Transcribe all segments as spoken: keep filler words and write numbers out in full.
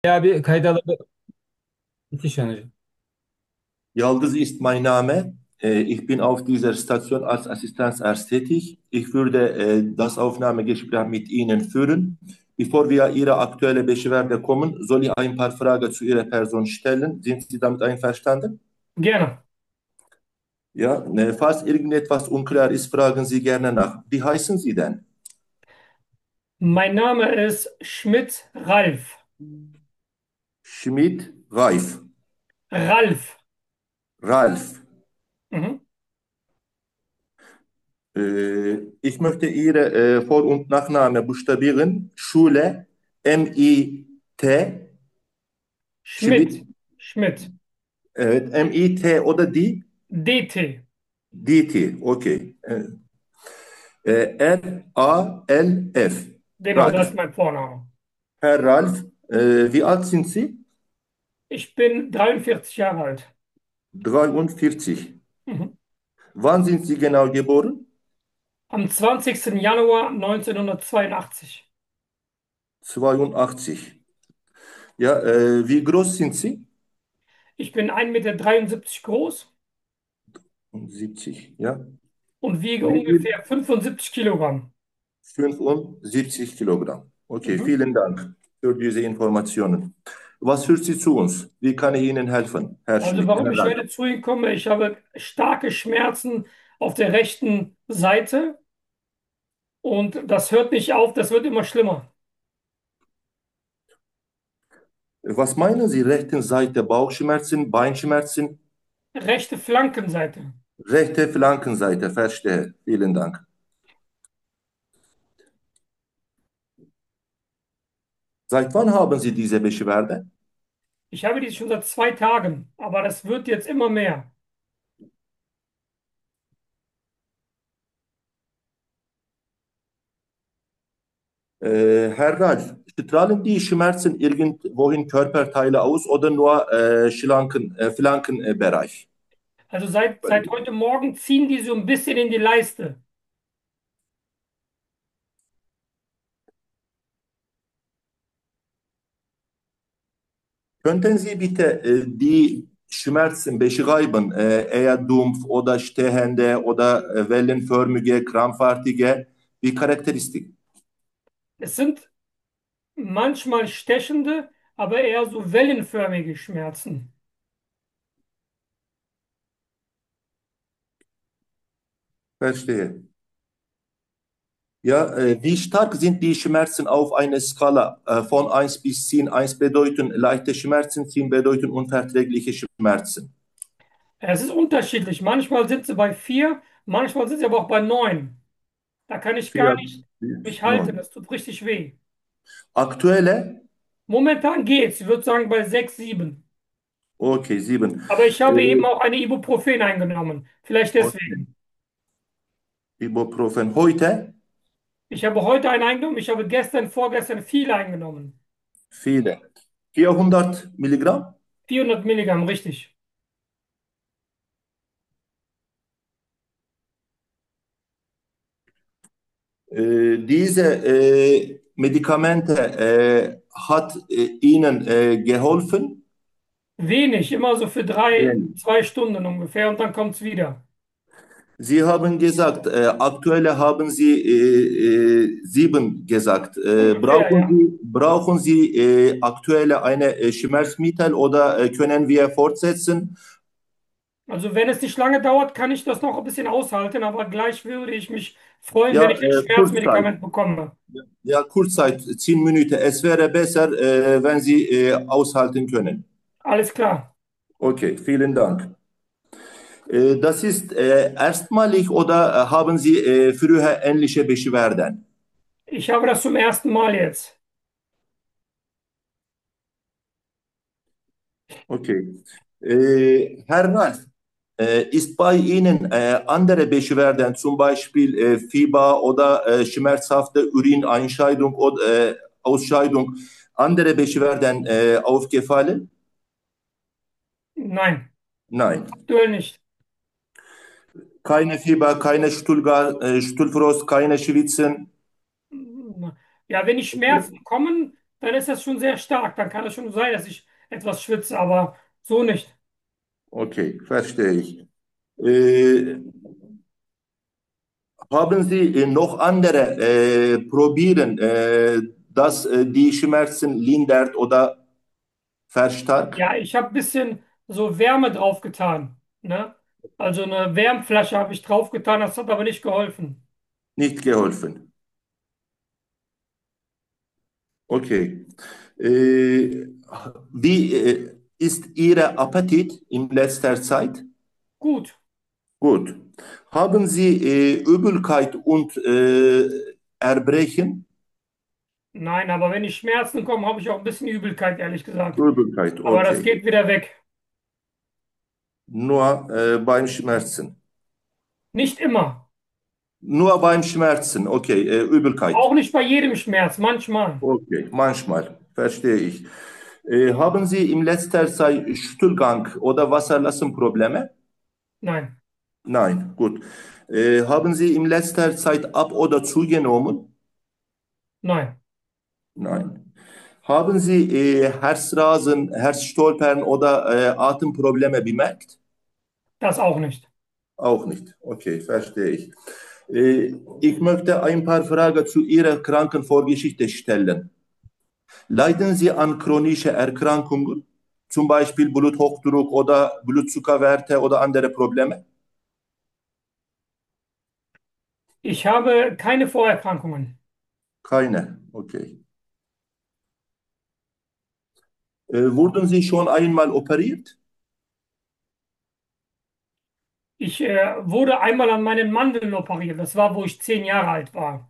Abi kaydalı müthiş yanıcı. Yaldız ist mein Name. Äh, Ich bin auf dieser Station als Assistenzarzt tätig. Ich würde äh, das Aufnahmegespräch mit Ihnen führen. Bevor wir Ihre aktuelle Beschwerde kommen, soll ich ein paar Fragen zu Ihrer Person stellen. Sind Sie damit einverstanden? Gerne. Ja, ne, falls irgendetwas unklar ist, fragen Sie gerne nach. Wie heißen Sie denn? Mein Name ist Schmidt Ralf. Schmidt Raif. Ralf. Ralf. Mhm. Äh, ich möchte Ihre äh, Vor- und Nachname buchstabieren. Schule, M I T, Schmidt. Schmidt. Schmidt. Evet, M I T o da D, D T. D T, okay. Äh, äh, R A L F, Genau, das Ralf. ist mein Vorname. Herr Ralf, äh, wie alt sind Sie? Ich bin dreiundvierzig Jahre alt. dreiundvierzig. Mhm. Wann sind Sie genau geboren? Am zwanzigsten Januar neunzehnhundertzweiundachtzig. zweiundachtzig. Ja, äh, wie groß sind Sie? Ich bin ein Meter dreiundsiebzig groß siebzig, ja. und wiege Wie ungefähr fünfundsiebzig Kilogramm. fünfundsiebzig Kilogramm. Okay, Mhm. vielen Dank für diese Informationen. Was führt Sie zu uns? Wie kann ich Ihnen helfen, Herr Also Schmidt? warum Herr ich Ralf? heute zu Ihnen komme, ich habe starke Schmerzen auf der rechten Seite und das hört nicht auf, das wird immer schlimmer. Was meinen Sie, rechten Seite? Bauchschmerzen, Beinschmerzen? Rechte Flankenseite. Rechte Flankenseite, verstehe. Vielen Dank. Seit wann haben Sie diese Beschwerde? Ich habe die schon seit zwei Tagen, aber das wird jetzt immer mehr. Äh, Herr Ralf, strahlen die Schmerzen irgendwohin Körperteile aus oder nur äh, Schlanken, äh, Flankenbereich? Also seit, seit heute Morgen ziehen die so ein bisschen in die Leiste. Könnten Sie bitte äh, die Schmerzen beschreiben, äh, eher dumpf oder stehende oder äh, wellenförmige, krampfartige, wie Charakteristik? Es sind manchmal stechende, aber eher so wellenförmige Schmerzen. Verstehe. Ja, äh, wie stark sind die Schmerzen auf einer Skala äh, von eins bis zehn? eins bedeuten leichte Schmerzen, zehn bedeuten unverträgliche Schmerzen. Es ist unterschiedlich. Manchmal sind sie bei vier, manchmal sind sie aber auch bei neun. Da kann ich gar vier nicht bis mich halten. neun. Das tut richtig weh. Aktuelle? Momentan geht's. Ich würde sagen bei sechs, sieben. Okay, sieben. Aber ich habe eben Äh, auch eine Ibuprofen eingenommen. Vielleicht okay. deswegen. Ibuprofen. Heute? Ich habe heute einen eingenommen. Ich habe gestern, vorgestern viel eingenommen. Viele. vierhundert Milligramm? vierhundert Milligramm, richtig. Äh, diese äh, Medikamente äh, hat äh, Ihnen äh, geholfen? Wenig, immer so für drei, Nein. zwei Stunden ungefähr und dann kommt's wieder. Sie haben gesagt, äh, aktuelle haben Sie äh, äh, sieben gesagt. Äh, Ungefähr, brauchen ja. Sie, brauchen Sie äh, aktuelle eine äh, Schmerzmittel oder äh, können wir fortsetzen? Also wenn es nicht lange dauert, kann ich das noch ein bisschen aushalten, aber gleich würde ich mich freuen, Ja, wenn ich ein äh, Kurzzeit. Schmerzmedikament bekomme. Ja, Kurzzeit, zehn Minuten. Es wäre besser, äh, wenn Sie äh, aushalten können. Alles klar. Okay, vielen Dank. Äh, das ist äh, erstmalig oder äh, haben Sie äh, früher ähnliche Beschwerden? Ich habe das zum ersten Mal jetzt. Okay. Äh, Herr Ralf, äh, ist bei Ihnen äh, andere Beschwerden, zum Beispiel äh, Fieber oder äh, schmerzhafte Urineinscheidung oder äh, Ausscheidung, andere Beschwerden äh, aufgefallen? Nein, Nein. aktuell nicht. Keine Fieber, keine Stuhlga äh, Stuhlfrost, keine Schwitzen. Ja, wenn die Okay. Schmerzen kommen, dann ist das schon sehr stark. Dann kann es schon sein, dass ich etwas schwitze, aber so nicht. Okay, verstehe ich. Äh, Haben Sie äh, noch andere äh, probieren, äh, dass äh, die Schmerzen lindert oder verstärkt? Ja, ich habe ein bisschen so Wärme draufgetan, ne? Also eine Wärmflasche habe ich draufgetan, das hat aber nicht geholfen. Nicht geholfen. Okay. Äh, Wie äh, ist Ihr Appetit in letzter Zeit? Gut, Gut. Haben Sie äh, Übelkeit und äh, Erbrechen? nein, aber wenn die Schmerzen kommen, habe ich auch ein bisschen Übelkeit, ehrlich gesagt. Übelkeit, Aber das okay. geht wieder weg. Nur äh, beim Schmerzen. Nicht immer. Nur beim Schmerzen, okay. Äh, Auch Übelkeit. nicht bei jedem Schmerz, manchmal. Okay, manchmal, verstehe ich. Äh, haben Sie in letzter Zeit Stuhlgang oder Wasserlassenprobleme? Nein, Nein, gut. Äh, haben Sie in letzter Zeit ab oder zugenommen? nein, Nein. Haben Sie äh, Herzrasen, Herzstolpern oder äh, Atemprobleme bemerkt? das auch nicht. Auch nicht. Okay, verstehe ich. Äh, ich möchte ein paar Fragen zu Ihrer Krankenvorgeschichte stellen. Leiden Sie an chronischen Erkrankungen, zum Beispiel Bluthochdruck oder Blutzuckerwerte oder andere Probleme? Ich habe keine Vorerkrankungen. Keine. Okay. Äh, wurden Sie schon einmal operiert? Ich äh, wurde einmal an meinen Mandeln operiert. Das war, wo ich zehn Jahre alt war.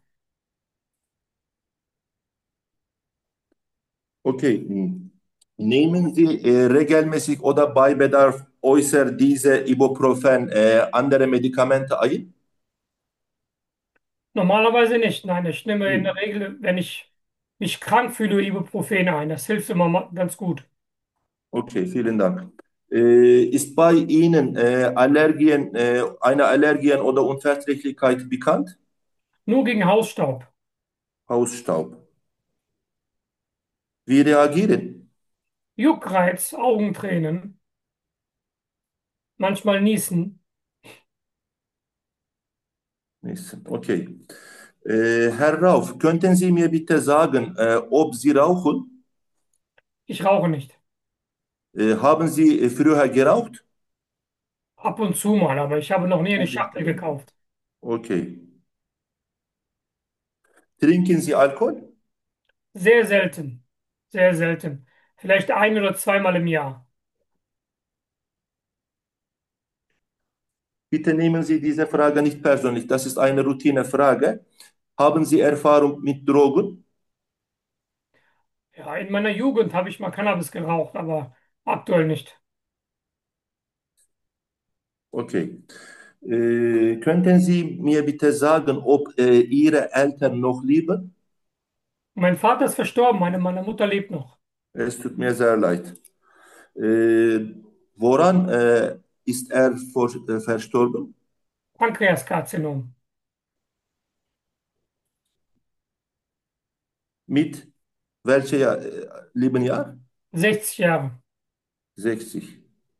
Okay. Hm. Nehmen Sie äh, regelmäßig oder bei Bedarf äußer diese Ibuprofen äh, andere Medikamente ein? Normalerweise nicht. Nein, ich nehme in der Hm. Regel, wenn ich mich krank fühle, Ibuprofen ein. Das hilft immer ma- ganz gut. Okay, vielen Dank. Äh, ist bei Ihnen äh, Allergien, äh, eine Allergien oder Unverträglichkeit bekannt? Nur gegen Hausstaub. Hausstaub. Wie reagieren? Juckreiz, Augentränen, manchmal Niesen. Nächsten. Okay. Äh, Herr Rauf, könnten Sie mir bitte sagen, äh, ob Sie rauchen? Ich rauche nicht. Äh, haben Sie äh, früher geraucht? Ab und zu mal, aber ich habe noch nie eine Ab und Schachtel zu. gekauft. Okay. Trinken Sie Alkohol? Sehr selten. Sehr selten. Vielleicht ein oder zweimal im Jahr. Bitte nehmen Sie diese Frage nicht persönlich. Das ist eine Routinefrage. Haben Sie Erfahrung mit Drogen? Ja, in meiner Jugend habe ich mal Cannabis geraucht, aber aktuell nicht. Okay. Äh, könnten Sie mir bitte sagen, ob äh, Ihre Eltern noch leben? Mein Vater ist verstorben, meine, meine Mutter lebt noch. Es tut mir sehr leid. Äh, woran äh, ist er vor, äh, verstorben? Pankreaskarzinom. Mit welcher Jahr, äh, Lebensjahr? sechzig Jahre. sechzig.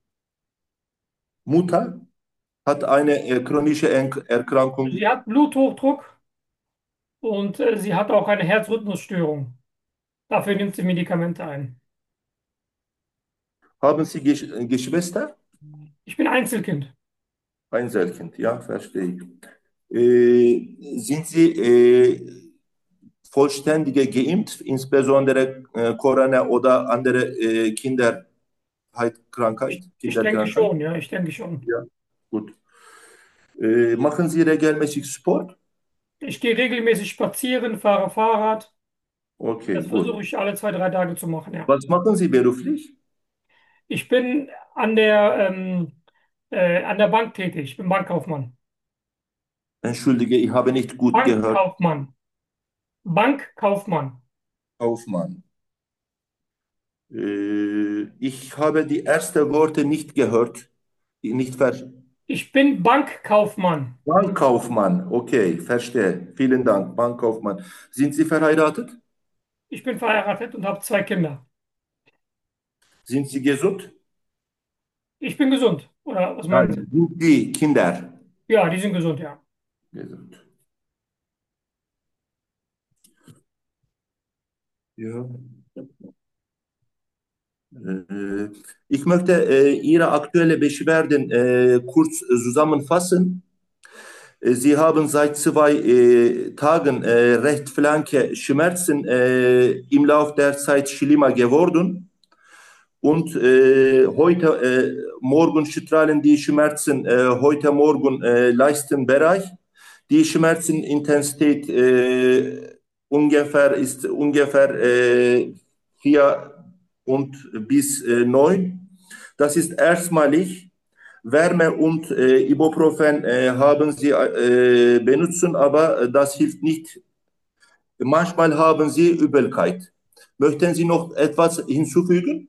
Mutter hat eine äh, chronische Erk- Sie Erkrankung. hat Bluthochdruck und äh, sie hat auch eine Herzrhythmusstörung. Dafür nimmt sie Medikamente ein. Haben Sie Gesch äh, Geschwister? Ich bin Einzelkind. Einzelkind, ja, verstehe ich. Äh, sind Sie äh, vollständige geimpft, insbesondere äh, Corona oder andere äh, Kinderkrankheit, Ich denke Kinderkrankheit? schon, ja, ich denke schon. Ja, gut. Äh, machen Sie regelmäßig Sport? Ich gehe regelmäßig spazieren, fahre Fahrrad. Okay, Das versuche gut. ich alle zwei, drei Tage zu machen, ja. Was machen Sie beruflich? Ich bin an der, ähm, äh, an der Bank tätig. Ich bin Bankkaufmann. Entschuldige, ich habe nicht gut gehört. Bankkaufmann. Bankkaufmann. Kaufmann. Äh, ich habe die ersten Worte nicht gehört. Nicht ver Ich bin Bankkaufmann. Bankkaufmann. Okay, verstehe. Vielen Dank. Bankkaufmann. Sind Sie verheiratet? Ich bin verheiratet und habe zwei Kinder. Sind Sie gesund? Ich bin gesund. Oder was meinen Sie? Nein, sind die Kinder Ja, die sind gesund, ja. gesund? Ja. Äh, Ich möchte äh, Ihre aktuelle Beschwerden äh, kurz zusammenfassen. Äh, Sie haben seit zwei äh, Tagen äh, recht flanke Schmerzen äh, im Laufe der Zeit schlimmer geworden. Und äh, heute äh, Morgen strahlen die Schmerzen, äh, heute Morgen äh, Leistenbereich. Die Schmerzenintensität äh, ungefähr ist ungefähr äh, vier und bis äh, neun. Das ist erstmalig. Wärme und äh, Ibuprofen äh, haben sie äh, benutzen, aber das hilft nicht. Manchmal haben sie Übelkeit. Möchten Sie noch etwas hinzufügen?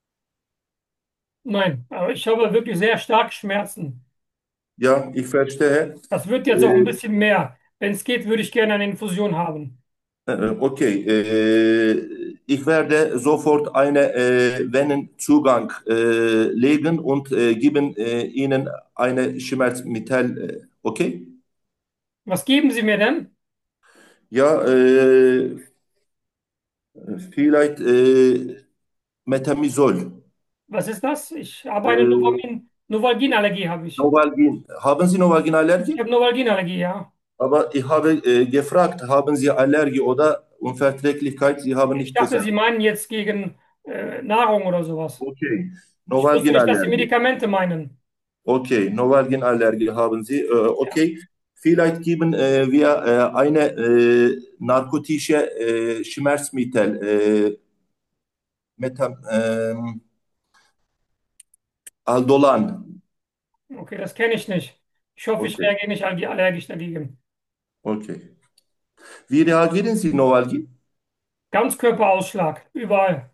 Nein, aber ich habe wirklich sehr starke Schmerzen. Ja, ich verstehe. Das wird jetzt auch ein Äh, bisschen mehr. Wenn es geht, würde ich gerne eine Infusion haben. äh, okay, äh, ich werde sofort eine äh, Venenzugang äh, legen und äh, geben äh, Ihnen eine Schmerzmittel. Äh, okay? Was geben Sie mir denn? Ja, äh, vielleicht äh, Metamizol. Was ist das? Ich habe eine Äh, Novalgin, Novalgin-Allergie habe ich. Novalgin. Haben Sie Ich Novalgin-Allergie? habe Novalgin-Allergie, ja. Aber ich habe äh, gefragt, haben Sie Allergie oder Unverträglichkeit? Sie haben Ich nicht dachte, gesagt. Sie meinen jetzt gegen äh, Nahrung oder sowas. Okay, Ich wusste nicht, dass Sie Novalgin-Allergie. Medikamente meinen. Okay, Novalgin-Allergie haben Sie. Äh, Ja, okay, vielleicht geben äh, wir äh, eine äh, narkotische äh, Schmerzmittel, äh, Meta, ähm, Aldolan. okay, das kenne ich nicht. Ich hoffe, ich Okay, reagiere nicht allergi- allergisch dagegen. okay. Wie reagieren Sie Novalgin? Ganzkörperausschlag, überall.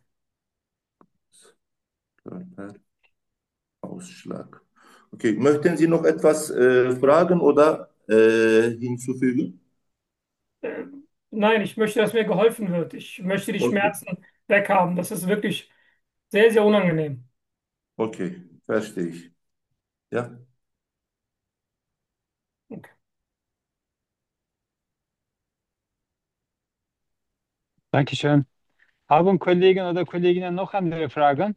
Körperausschlag. Okay, möchten Sie noch etwas äh, fragen oder äh, hinzufügen? Äh, nein, ich möchte, dass mir geholfen wird. Ich möchte die Okay, Schmerzen weghaben. Das ist wirklich sehr, sehr unangenehm. okay, verstehe ich. Ja. Okay. Dankeschön. Haben Kollegen oder Kolleginnen noch andere Fragen?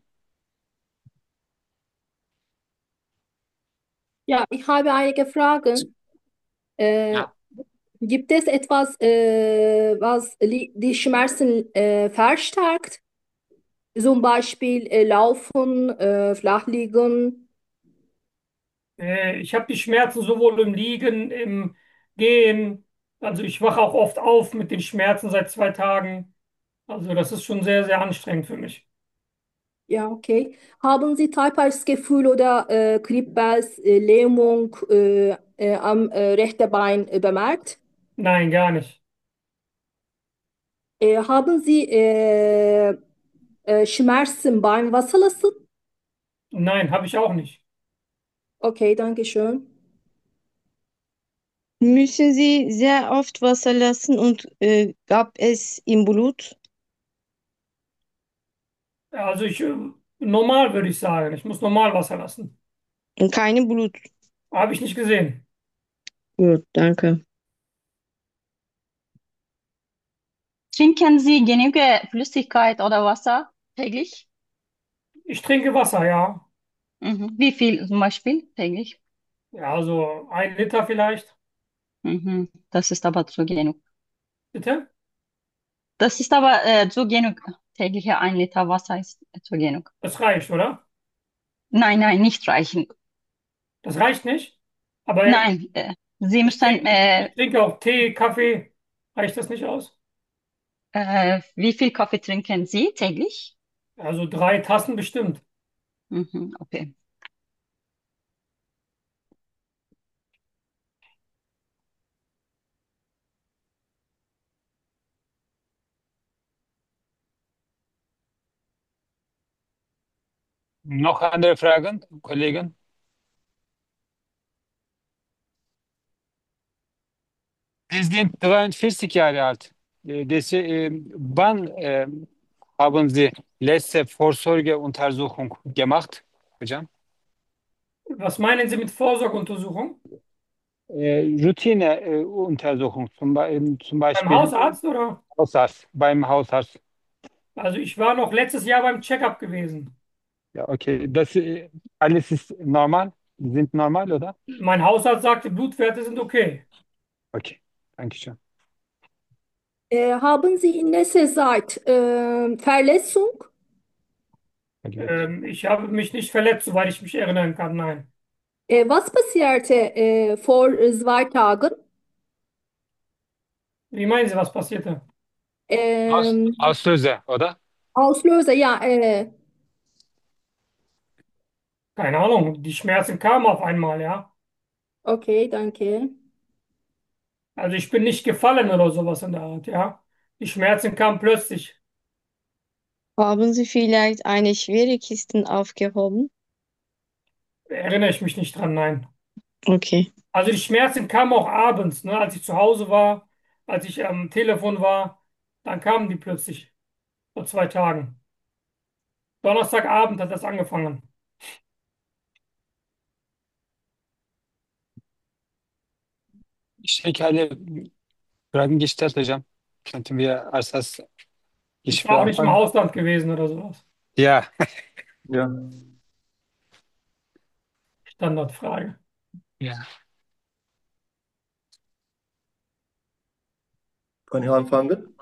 Ja, ich habe einige Fragen. Äh, Ja. Gibt es etwas, äh, was li- die Schmerzen äh, verstärkt? Zum Beispiel äh, Laufen, äh, Flachliegen. Äh, ich habe die Schmerzen sowohl im Liegen, im Gehen. Also ich wache auch oft auf mit den Schmerzen seit zwei Tagen. Also das ist schon sehr, sehr anstrengend für mich. Ja, okay. Haben Sie Tapersgefühl oder äh, Kribbels, äh, Lähmung äh, äh, am äh, rechten Bein äh, bemerkt? Nein, gar nicht. Äh, haben Sie äh, äh, Schmerzen beim Wasserlassen? Nein, habe ich auch nicht. Okay, danke schön. Müssen Sie sehr oft Wasser lassen und äh, gab es im Blut? Also ich, äh, normal würde ich sagen. Ich muss normal Wasser lassen. Keine Blut. Habe ich nicht gesehen. Gut, danke. Trinken Sie genügend Flüssigkeit oder Wasser täglich? Ich trinke Wasser, ja. Mhm. Wie viel zum Beispiel täglich? Ja, also ein Liter vielleicht. Mhm. Das ist aber zu genug. Bitte? Das ist aber äh, zu genug. Tägliche ein Liter Wasser ist äh, zu genug. Das reicht, oder? Nein, nein, nicht reichen. Das reicht nicht. Aber Nein, äh, Sie ich müssen, trinke, ich, äh, ich trinke auch Tee, Kaffee. Reicht das nicht aus? äh, wie viel Kaffee trinken Sie täglich? Also drei Tassen bestimmt. Mhm. Okay. Noch andere Fragen, Kollegen? Sie sind dreiundvierzig Jahre alt. Äh, das, äh, wann äh, haben Sie letzte Vorsorgeuntersuchung gemacht, hocam? Was meinen Sie mit Vorsorgeuntersuchung? Äh, Routineuntersuchung, zum, Be- zum Beim Beispiel Hausarzt oder? Hausarzt, beim Hausarzt. Also ich war noch letztes Jahr beim Checkup gewesen. Ja, okay. Das äh, alles ist normal? Sind normal, oder? Mein Hausarzt sagte, Blutwerte sind okay. Okay, danke schön. Äh, haben Sie in letzter Zeit äh, Verletzung? Ähm, ich habe mich nicht verletzt, soweit ich mich erinnern kann, nein. Äh, was passierte äh, vor zwei Tagen? Wie meinen Sie, was passierte? Aus, Ähm, Auslöser, oder? Auslöser, ja. Äh, Keine Ahnung, die Schmerzen kamen auf einmal, ja. okay, danke. Also ich bin nicht gefallen oder sowas in der Art, ja. Die Schmerzen kamen plötzlich. Haben Sie vielleicht eine schwere Kiste aufgehoben? Erinnere ich mich nicht dran, nein. Okay. Also die Schmerzen kamen auch abends, ne, als ich zu Hause war, als ich am Telefon war, dann kamen die plötzlich vor zwei Tagen. Donnerstagabend hat das angefangen. Ich denke, alle Fragen gestellt, hocam. Könnten wir als das Ich war Gespräch auch nicht im anfangen? Ausland gewesen oder sowas. Ja, Ja. Standardfrage. ja, Kann ich anfangen?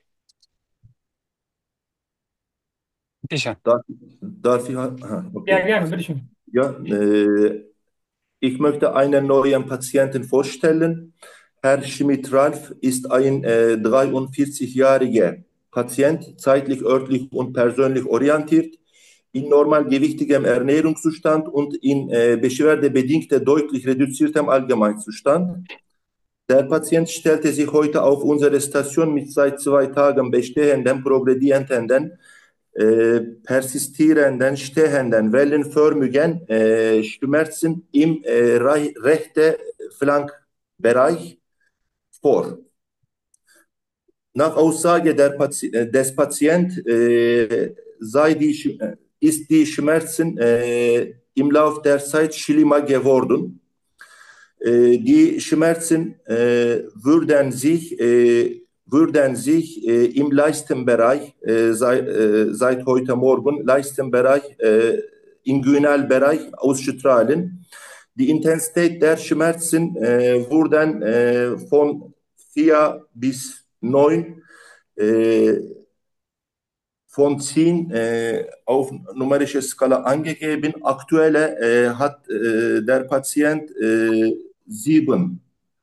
bitte schön. Darf, darf ich? Aha, Ja, okay. gerne, bitteschön. Ja, äh, ich möchte einen neuen Patienten vorstellen. Herr Schmidt-Ralf ist ein äh, dreiundvierzig-jähriger Patient, zeitlich, örtlich und persönlich orientiert, in normalgewichtigem Ernährungszustand und in äh, beschwerdebedingter deutlich reduziertem Allgemeinzustand. Der Patient stellte sich heute auf unsere Station mit seit zwei Tagen bestehenden progredierenden äh, persistierenden, stehenden, wellenförmigen äh, Schmerzen im äh, rechten Flankbereich vor. Nach Aussage der Pati des Patienten äh, sei die, ist die Schmerzen äh, im Laufe der Zeit schlimmer geworden. Äh, die Schmerzen äh, würden sich, äh, würden sich äh, im Leistenbereich äh, seit, äh, seit heute Morgen, Leistenbereich, äh, Inguinalbereich ausstrahlen. Die Intensität der Schmerzen äh, wurden äh, von vier bis neun äh, von zehn äh, auf numerische Skala angegeben. Aktuelle äh, hat äh, der Patient äh, sieben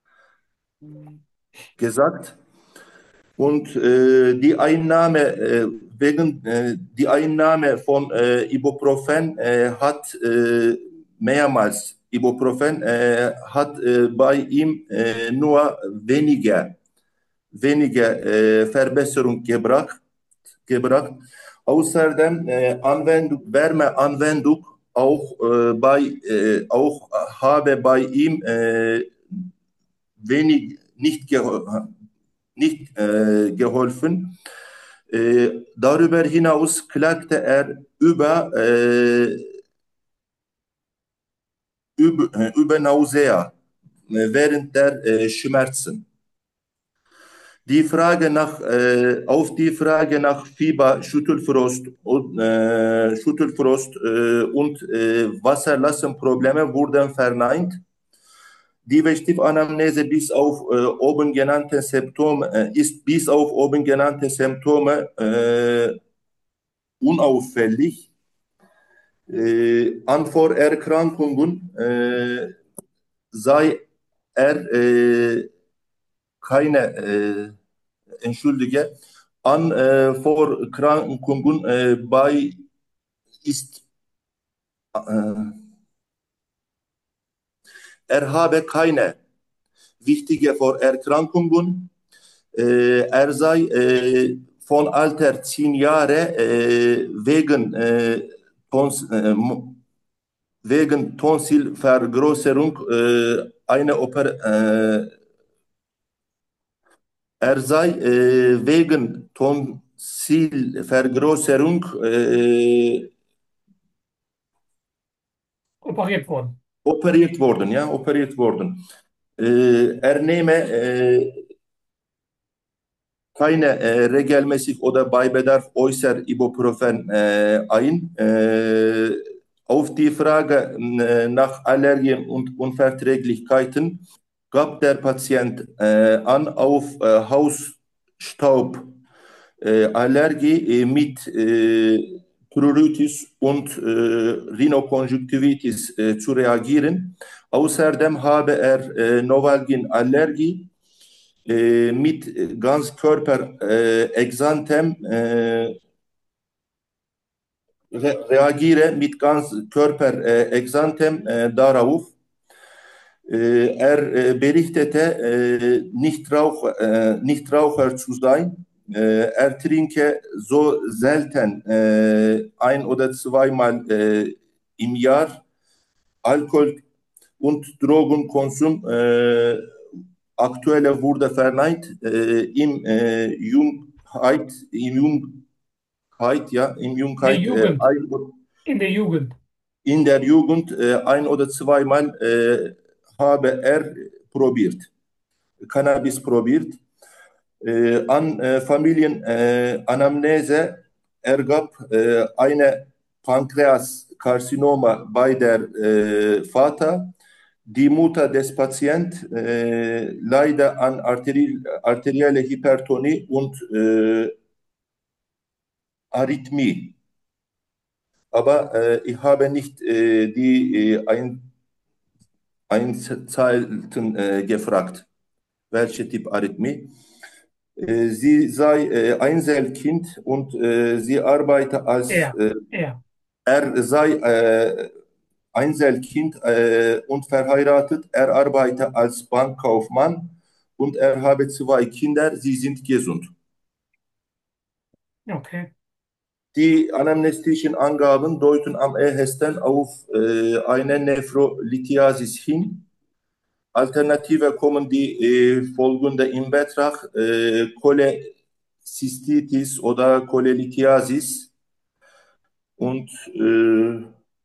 gesagt. Und äh, die Einnahme äh, wegen äh, die Einnahme von äh, Ibuprofen äh, hat äh, mehrmals Ibuprofen äh, hat äh, bei ihm äh, nur weniger weniger äh, Verbesserung gebracht gebracht. Außerdem äh, Anwendung, Wärmeanwendung auch äh, bei äh, auch habe bei ihm äh, wenig nicht, geho nicht äh, geholfen. Äh, darüber hinaus klagte er über, äh, über, äh, über Nausea äh, während der äh, Schmerzen. Die Frage nach, äh, auf die Frage nach Fieber, Schüttelfrost und, äh, Schüttelfrost, äh, und äh, Wasserlassenprobleme wurden verneint. Die Vestivanamnese bis auf äh, oben genannte Symptome äh, ist bis auf oben genannte Symptome äh, unauffällig. Äh, an Vorerkrankungen äh, sei er äh, keine, äh, entschuldige, an äh, Vorerkrankungen äh, bei ist, äh, er habe keine wichtige Vorerkrankungen. Äh, er sei äh, von Alter zehn Jahre äh, wegen, äh, Tons, äh, wegen Tonsillvergrößerung äh, eine Oper, äh, er sei äh, wegen Tonsillvergrößerung äh, Operiert worden. operiert worden, ja, operiert worden. Äh, er nehme äh, keine äh, regelmäßig oder bei Bedarf äußer Ibuprofen äh, ein. Äh, auf die Frage äh, nach Allergien und Unverträglichkeiten gab der Patient äh, an, auf äh, Hausstaub äh, Allergie äh, mit äh, Pruritus und äh, Rhinokonjunktivitis äh, zu reagieren. Außerdem habe er äh, Novalgin-Allergie äh, mit Ganzkörper-Exanthem äh, re reagiere mit Ganzkörper-Exanthem äh, darauf. Äh, er äh, berichtete, äh, Nichtrauch, äh, Nichtraucher zu sein. Äh, er trinke so selten äh, ein oder zweimal äh, im Jahr Alkohol und Drogenkonsum. Äh, aktuelle wurde verneint äh, im äh, Jungheit, im Jungheit, ja, im In der Jungheit äh, Jugend. ein, In der Jugend. in der Jugend äh, ein oder zweimal äh, habe er probiert, Cannabis probiert. Äh, an äh, Familienanamnese ergab äh, eine Pankreaskarzinoma bei der äh, Vater. Die Mutter des Patienten äh, leidet an arteri arterielle Hypertonie und äh, Arrhythmie. Aber äh, ich habe nicht äh, die äh, ein, Einzelheiten äh, gefragt, welche Typ Arrhythmie. Äh, sie sei äh, Einzelkind und äh, sie arbeite als, Er. äh, Er. er sei äh, Einzelkind äh, und verheiratet. Er arbeite als Bankkaufmann und er habe zwei Kinder, sie sind gesund. Okay. Die anamnestischen Angaben deuten am ehesten auf äh, eine Nephrolithiasis hin. Alternative kommen die äh, folgende in Betracht: äh, Cholecystitis oder Cholelithiasis und äh,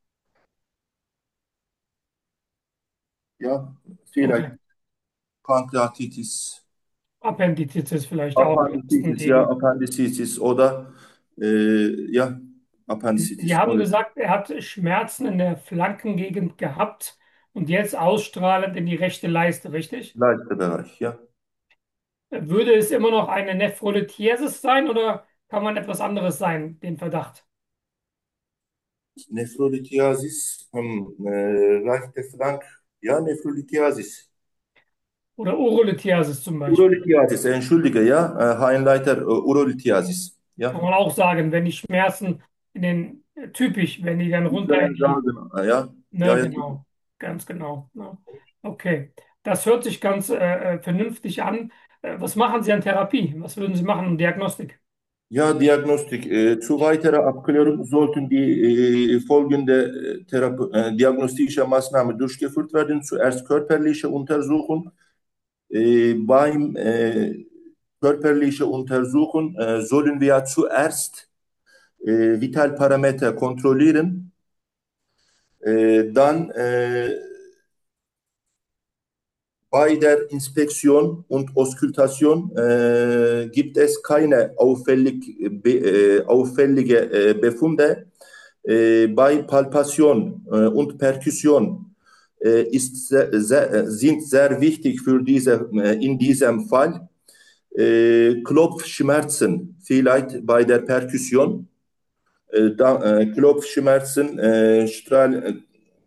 ja, vielleicht Okay. Pankreatitis, Appendizit vielleicht auch am besten Appendicitis, ja, die. Appendicitis oder äh, ja, Sie Appendicitis, haben sorry, gesagt, er hat Schmerzen in der Flankengegend gehabt und jetzt ausstrahlend in die rechte Leiste, richtig? Leistbereich, ja. Würde es immer noch eine Nephrolithiasis sein oder kann man etwas anderes sein, den Verdacht? Nephrolithiasis, hm, äh, rechte Flank, ja, Nephrolithiasis. Oder Urolithiasis zum Beispiel. Urolithiasis, entschuldige, ja, äh, Harnleiter, äh, Urolithiasis, Kann ja. man auch sagen, wenn die Schmerzen in den, typisch, wenn die dann Ich runter in kann die, sagen, äh, ja, ja, ne, ja, genau, ganz genau. Ne. Okay, das hört sich ganz äh, äh, vernünftig an. Äh, was machen Sie an Therapie? Was würden Sie machen an Diagnostik? ja, Diagnostik. Äh, zu weiterer Abklärung sollten die äh, folgende äh, Therape äh, diagnostische Maßnahmen durchgeführt werden. Zuerst körperliche Untersuchung. Äh, beim äh, körperliche Untersuchung äh, sollen wir zuerst äh, Vitalparameter kontrollieren. Äh, dann äh, bei der Inspektion und Auskultation äh, gibt es keine auffällig, be, äh, auffällige äh, Befunde. Äh, bei Palpation äh, und Perkussion äh, ist sehr, sehr, sind sehr wichtig für diese, äh, in diesem Fall. Äh, Klopfschmerzen vielleicht bei der Perkussion. Äh, da, äh, Klopfschmerzen, äh, Strahl,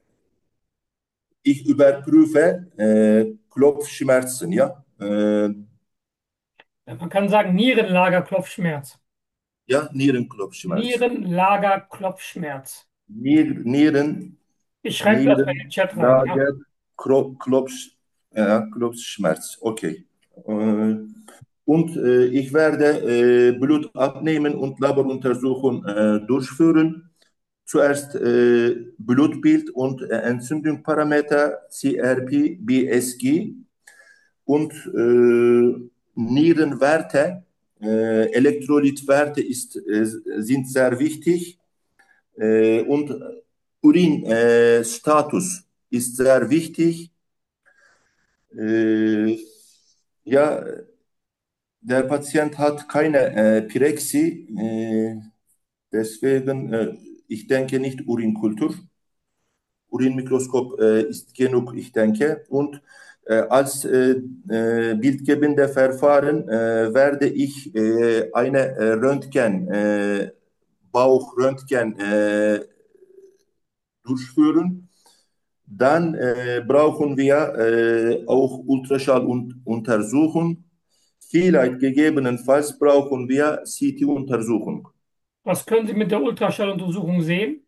ich überprüfe äh, Klopfschmerzen, ja. Äh, Ja, man kann sagen Nierenlager-Kopfschmerz. ja, Nierenklopfschmerz. Nierenlager-Kopfschmerz. Nier, Nieren, Ich schreibe das bei den Chat rein, ja. Nierenlager, Kro- Klopf, ja, Klopfschmerz, okay. Äh, und äh, ich werde äh, Blut abnehmen und Laboruntersuchung äh, durchführen. Zuerst äh, Blutbild und äh, Entzündungsparameter, C R P, B S G und äh, Nierenwerte, äh, Elektrolytwerte ist, äh, sind sehr wichtig äh, und Urinstatus ist sehr wichtig. Äh, ja, der Patient hat keine äh, Pyrexie, äh, deswegen, äh, ich denke nicht Urinkultur. Urinmikroskop äh, ist genug, ich denke. Und äh, als äh, äh, bildgebende Verfahren äh, werde ich äh, eine äh, Röntgen, äh, Bauchröntgen äh, durchführen. Dann äh, brauchen wir äh, auch Ultraschalluntersuchung. Vielleicht gegebenenfalls brauchen wir C T-Untersuchung. Was können Sie mit der Ultraschalluntersuchung sehen?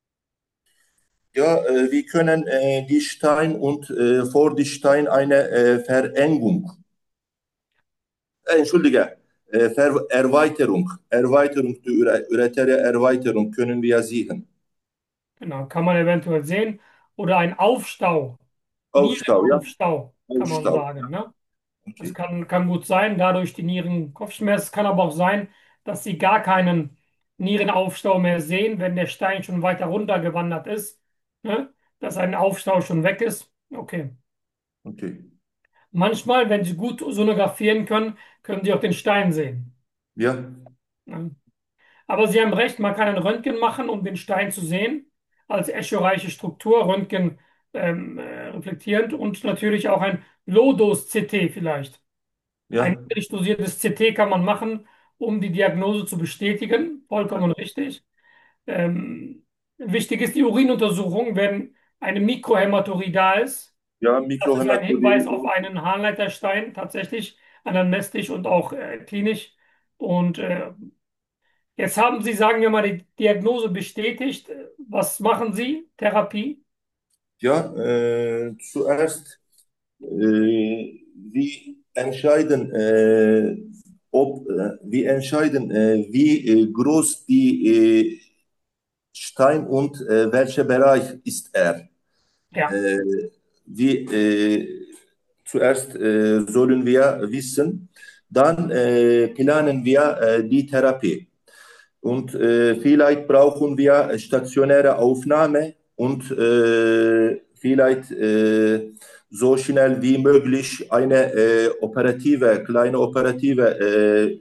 Ja, äh, wir können äh, die Stein und äh, vor die Stein eine äh, Verengung, äh, entschuldige, äh, Ver Erweiterung, Erweiterung, die Ure Uretere Erweiterung können wir sehen. Genau, kann man eventuell sehen. Oder ein Aufstau, Aufstau, ja, Nierenaufstau, kann man Aufstau, ja, sagen. Ne? Das okay, kann, kann gut sein, dadurch die Nierenkopfschmerzen. Es kann aber auch sein, dass Sie gar keinen Nierenaufstau mehr sehen, wenn der Stein schon weiter runter gewandert ist. Ne? Dass ein Aufstau schon weg ist. Okay. okay, Manchmal, wenn Sie gut sonografieren können, können Sie auch den Stein sehen. ja, Ne? Aber Sie haben recht, man kann ein Röntgen machen, um den Stein zu sehen, als echoreiche Struktur, Röntgen ähm, äh, reflektierend und natürlich auch ein Low-Dose-C T vielleicht. Ein ja, niedrig dosiertes C T kann man machen, um die Diagnose zu bestätigen. Vollkommen richtig. Ähm, wichtig ist die Urinuntersuchung, wenn eine Mikrohämaturie da ist. ja, Das ist ein Hinweis auf Mikrohämaturie, einen Harnleiterstein, tatsächlich anamnestisch und auch äh, klinisch. Und äh, jetzt haben Sie, sagen wir mal, die Diagnose bestätigt. Was machen Sie? Therapie? ja, äh, zuerst äh, wir entscheiden, äh, ob äh, wir entscheiden, äh, wie äh, groß die äh, Stein und äh, welcher Bereich ist er. Ja, Äh, wie, äh, zuerst äh, sollen wir wissen, dann äh, planen wir äh, die Therapie. Und äh, vielleicht brauchen wir stationäre Aufnahme und äh, vielleicht äh, so schnell wie möglich eine äh, operative, kleine operative, äh,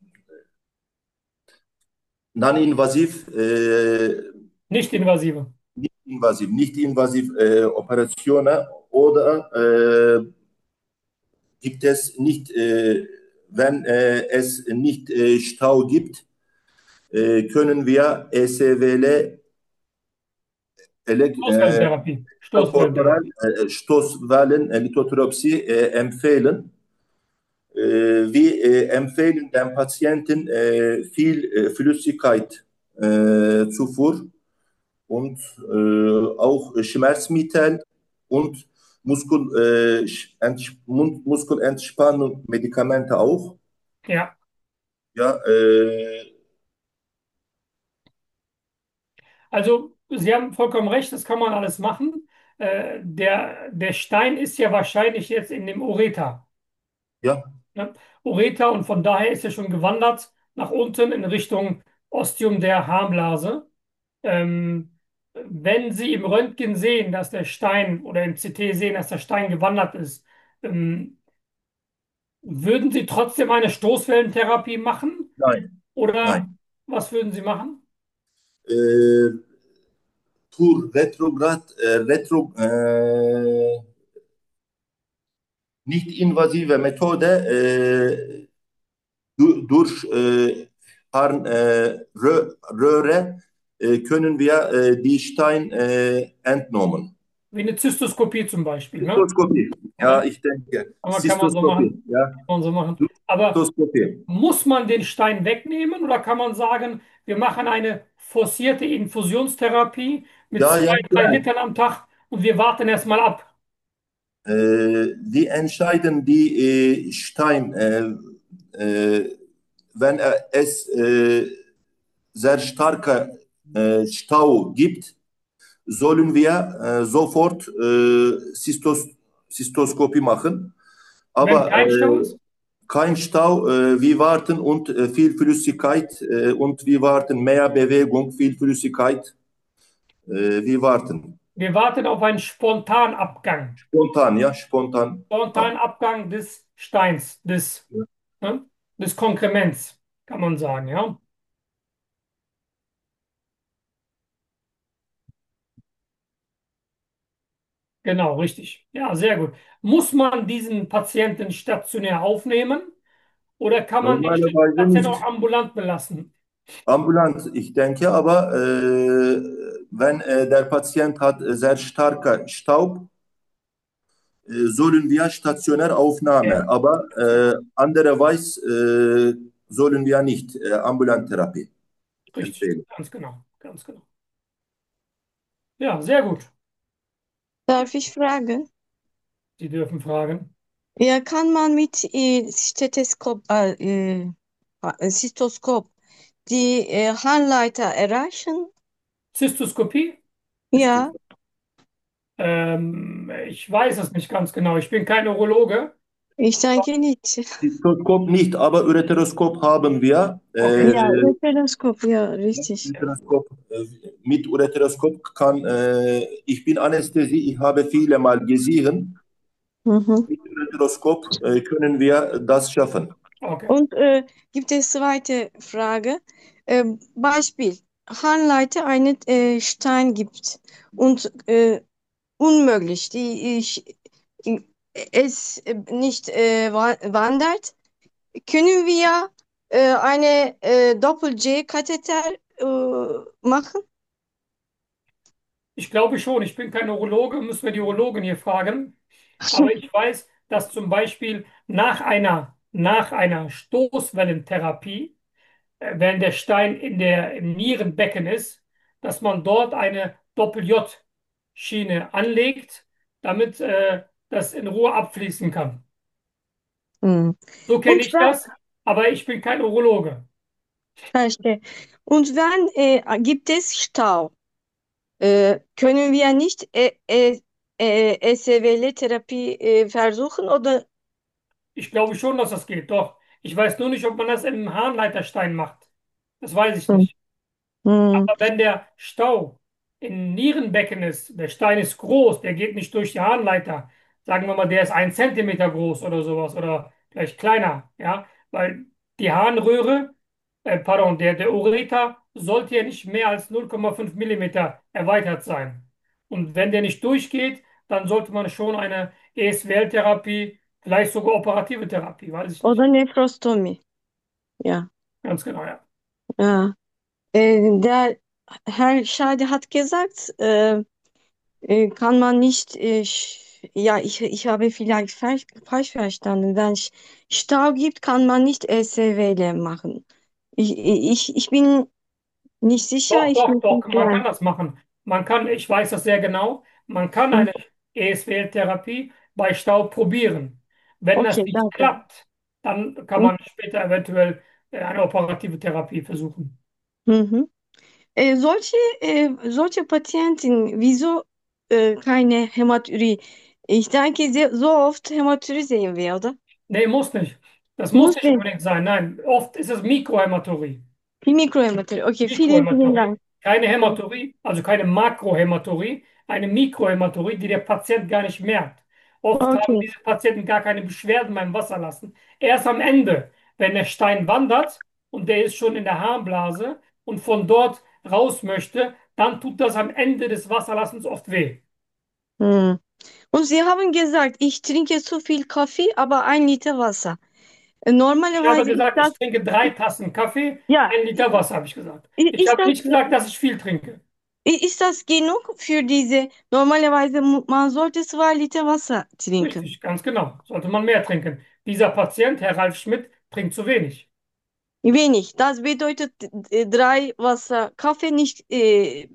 non-invasiv, äh, nicht invasive. nicht invasiv, nicht invasiv äh, Operationen oder äh, gibt es nicht, äh, wenn äh, es nicht äh, Stau gibt, äh, können wir E S W L elek- äh, Stoßwellentherapie. korporal Stoßwellentherapie. äh, Stoßwellen äh, Lithotropsie äh, empfehlen. Äh, wir äh, empfehlen dem Patienten äh, viel äh, Flüssigkeit äh, Zufuhr und äh, auch Schmerzmittel und Muskel, äh, Ents- Mun- Muskelentspannung Medikamente auch. Ja, Ja, äh, also Sie haben vollkommen recht, das kann man alles machen. Äh, der, der Stein ist ja wahrscheinlich jetzt in dem Ureter. ja, Ne? Ureter und von daher ist er schon gewandert nach unten in Richtung Ostium der Harnblase. Ähm, wenn Sie im Röntgen sehen, dass der Stein oder im C T sehen, dass der Stein gewandert ist, ähm, würden Sie trotzdem eine Stoßwellentherapie machen nein, oder nein. was würden Sie machen? Äh, Tur Retrograd, äh, Retro, äh, nicht invasive Methode äh, du, durch äh, Harnröhre äh, können wir äh, die Stein äh, entnommen. Wie eine Zystoskopie zum Beispiel, ne? Zystoskopie, ja, Ja, ich denke. aber kann man so Zystoskopie, machen. ja, Kann man so machen. Aber Zystoskopie. muss man den Stein wegnehmen oder kann man sagen, wir machen eine forcierte Infusionstherapie mit Ja, ja, zwei, drei klar. Litern am Tag und wir warten erstmal ab? Äh, die entscheiden die äh, Stein, äh, äh, wenn er es äh, sehr starker äh, Stau gibt, sollen wir äh, sofort äh, Zystos Zystoskopie machen. Wenn Aber kein Stau äh, ist? kein Stau, äh, wir warten und äh, viel Flüssigkeit äh, und wir warten mehr Bewegung, viel Flüssigkeit. Äh, wir warten. Wir warten auf einen Spontanabgang. Spontan, ja, spontan. Ab. Spontanabgang des Steins, des, ne, des Konkrements, kann man sagen, ja. Genau, richtig. Ja, sehr gut. Muss man diesen Patienten stationär aufnehmen oder kann man den Normalerweise Patienten auch nicht ambulant belassen? ambulant, ich denke, aber äh, wenn äh, der Patient hat äh, sehr starker Staub, äh, sollen wir stationär Ja, Aufnahme, aber äh, andererweise äh, sollen wir nicht äh, Ambulanttherapie richtig, empfehlen. ganz genau, ganz genau. Ja, sehr gut. Darf ich fragen? Sie dürfen fragen. Ja, kann man mit äh, Stethoskop, äh, äh, äh, Stethoskop die äh, Harnleiter erreichen? Zystoskopie? Ja, Ähm, ich weiß es nicht ganz genau. Ich bin kein Urologe. ich denke nicht. Stethoskop nicht, aber Ureteroskop haben wir. Okay, Äh, Ja, Ureteroskop, ja, richtig. ja, Ureteroskop, äh, mit Ureteroskop kann, äh, ich bin Anästhesie, ich habe viele Mal gesehen, Mhm. mit Ureteroskop äh, können wir das schaffen. okay. Und äh, gibt es zweite Frage? Äh, Beispiel, Harnleiter einen äh, Stein gibt und äh, unmöglich, die ich, es nicht äh, wa- wandert, können wir äh, eine äh, Doppel-J-Katheter äh, machen? Ich glaube schon, ich bin kein Urologe, müssen wir die Urologen hier fragen. Aber ich weiß, dass zum Beispiel nach einer, nach einer Stoßwellentherapie, äh, wenn der Stein in der, im Nierenbecken ist, dass man dort eine Doppel-J-Schiene anlegt, damit äh, das in Ruhe abfließen kann. Hm. So kenne Und ich wenn, das, aber ich bin kein Urologe. verstehe. Und wenn äh, gibt es Stau, äh, können wir nicht äh, äh, äh, E S W L-Therapie äh, versuchen oder? Ich glaube schon, dass das geht, doch. Ich weiß nur nicht, ob man das im Harnleiterstein macht. Das weiß ich Hm. nicht. Hm. Aber wenn der Stau im Nierenbecken ist, der Stein ist groß, der geht nicht durch die Harnleiter. Sagen wir mal, der ist ein Zentimeter groß oder sowas oder vielleicht kleiner, ja, weil die Harnröhre, äh, pardon, der, der Ureter sollte ja nicht mehr als null Komma fünf Millimeter erweitert sein. Und wenn der nicht durchgeht, dann sollte man schon eine E S W L-Therapie, vielleicht sogar operative Therapie, weiß ich nicht. Oder Nephrostomy. Ja. Ganz genau, ja. Ja. Äh, der Herr Schade hat gesagt, äh, äh, kann man nicht, äh, sch- ja, ich, ich habe vielleicht falsch, falsch verstanden. Wenn es Stau gibt, kann man nicht S W L machen. Ich, ich, ich bin nicht sicher, Doch, ich doch, muss doch, nicht man kann lernen. das machen. Man kann, ich weiß das sehr genau, man kann Hm. eine E S W L-Therapie bei Stau probieren. Wenn das Okay, nicht danke. klappt, dann kann Hm. man später eventuell äh, eine operative Therapie versuchen. Mhm. Äh, solche, äh, solche Patienten, wieso äh, keine Hämaturie? Ich denke, sehr, so oft Hämaturie sehen wir, oder? Nee, muss nicht. Das muss Muss nicht nicht. unbedingt sein. Nein, oft ist es Mikrohämaturie. Die Mikrohämaturie. Okay, vielen, vielen Mikrohämaturie, Dank. keine Ja. Hämaturie, also keine Makrohämaturie, eine Mikrohämaturie, die der Patient gar nicht merkt. Oft haben Okay. diese Patienten gar keine Beschwerden beim Wasserlassen. Erst am Ende, wenn der Stein wandert und der ist schon in der Harnblase und von dort raus möchte, dann tut das am Ende des Wasserlassens oft weh. Hm. Und Sie haben gesagt, ich trinke zu viel Kaffee, aber ein Liter Wasser. Äh, Ich habe Normalerweise ist gesagt, das, ich trinke drei Tassen Kaffee, ja, ein Liter Wasser, habe ich gesagt. i- Ich ist habe das, nicht gesagt, dass ich viel trinke. i- ist das genug für diese, normalerweise mu- man sollte zwei Liter Wasser trinken. Richtig, ganz genau. Sollte man mehr trinken. Dieser Patient, Herr Ralf Schmidt, trinkt zu wenig. Wenig. Das bedeutet äh, drei Wasser, Kaffee nicht äh,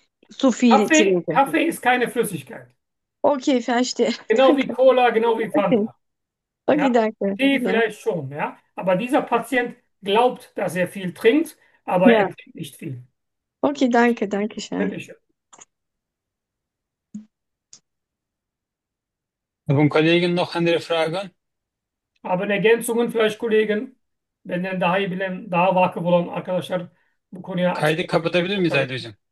zu viel Kaffee, trinken. Kaffee ist keine Flüssigkeit. Okay, verstehe. Genau wie Danke. Cola, genau wie Okay, Fanta. okay, Ja? danke. Tee Ja, vielleicht schon, ja. Aber dieser Patient glaubt, dass er viel trinkt, aber er ja. trinkt nicht viel. Okay, danke, danke schön. Bitte schön. Haben Kollegen noch andere Fragen? Haben Ergänzungen vielleicht Kollegen? Benden daha iyi bilen, daha vakıf olan arkadaşlar bu konuya Kaydı açıklar. kapatabilir miyiz Haydi Hocam?